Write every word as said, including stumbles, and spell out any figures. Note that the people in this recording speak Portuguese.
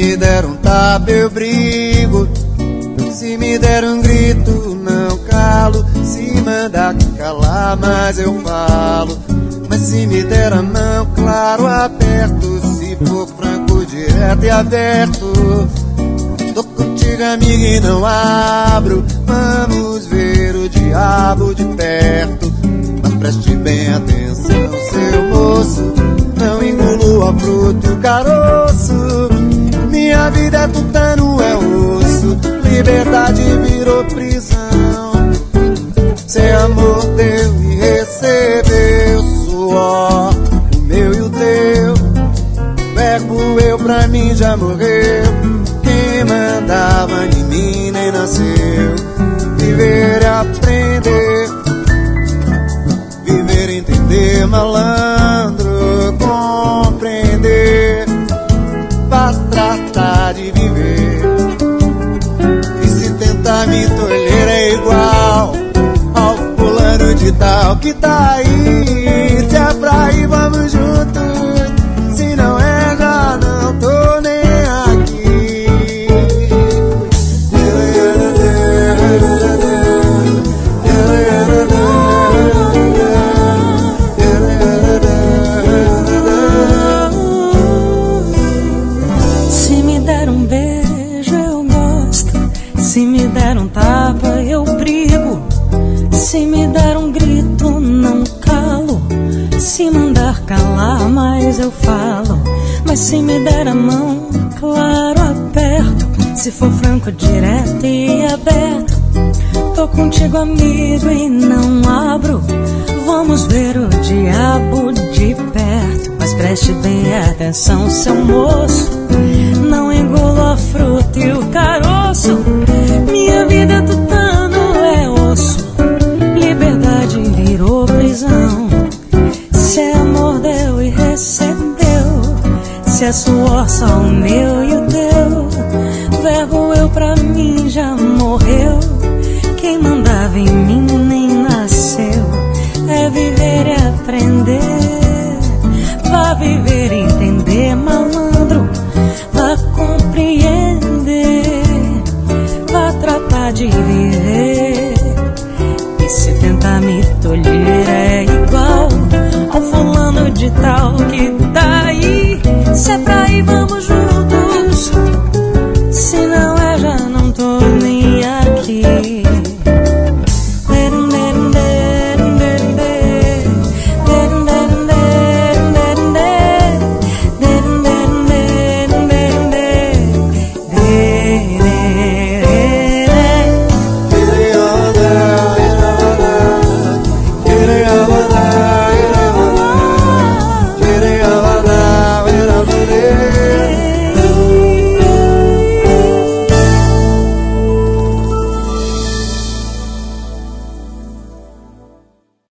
me der um tapa eu brigo, se me der um grito não calo, se mandar calar mas eu falo. Mas se me der a mão, claro, aperto, se for franco, direto e aberto. Tô contigo, amiga, e não abro, vamos ver o diabo de perto. Mas preste bem atenção, seu moço, não engulo a fruta e o caroço. Minha vida é tutano, é osso, liberdade virou prisão. Sem amor deu e recebeu suor, o meu e o teu. Verbo eu pra mim já morreu, quem mandava em mim nem nasceu. Viver é aprender, viver entender, malandro, compreender, pra tratar de viver. E se tentar me tolher é igual ao fulano de tal que tá aí. Se é pra ir vamos juntos, se não é já não tô nem aqui. Se me der um beijo eu gosto, se me der um tapa eu brigo, se me der um grito não calo, se mandar calar mais eu falo. Mas se me der a mão, claro, aperto, se for franco, direto e aberto. Tô contigo, amigo, e não abro, vamos ver o diabo de perto. Mas preste bem atenção, seu moço, não engulo a fruta e o caroço. Minha vida é tutano, é osso, liberdade virou prisão. Se é amor deu e recebeu, se é suor só o meu e o teu. Verbo eu pra mim já morreu, quem mandava em mim nem nasceu. É viver e aprender, vá viver e entender, malandro, vá compreender, vá tratar de viver. E se tentar me tolher é igual ao fulano de tal que tá aí. Se é pra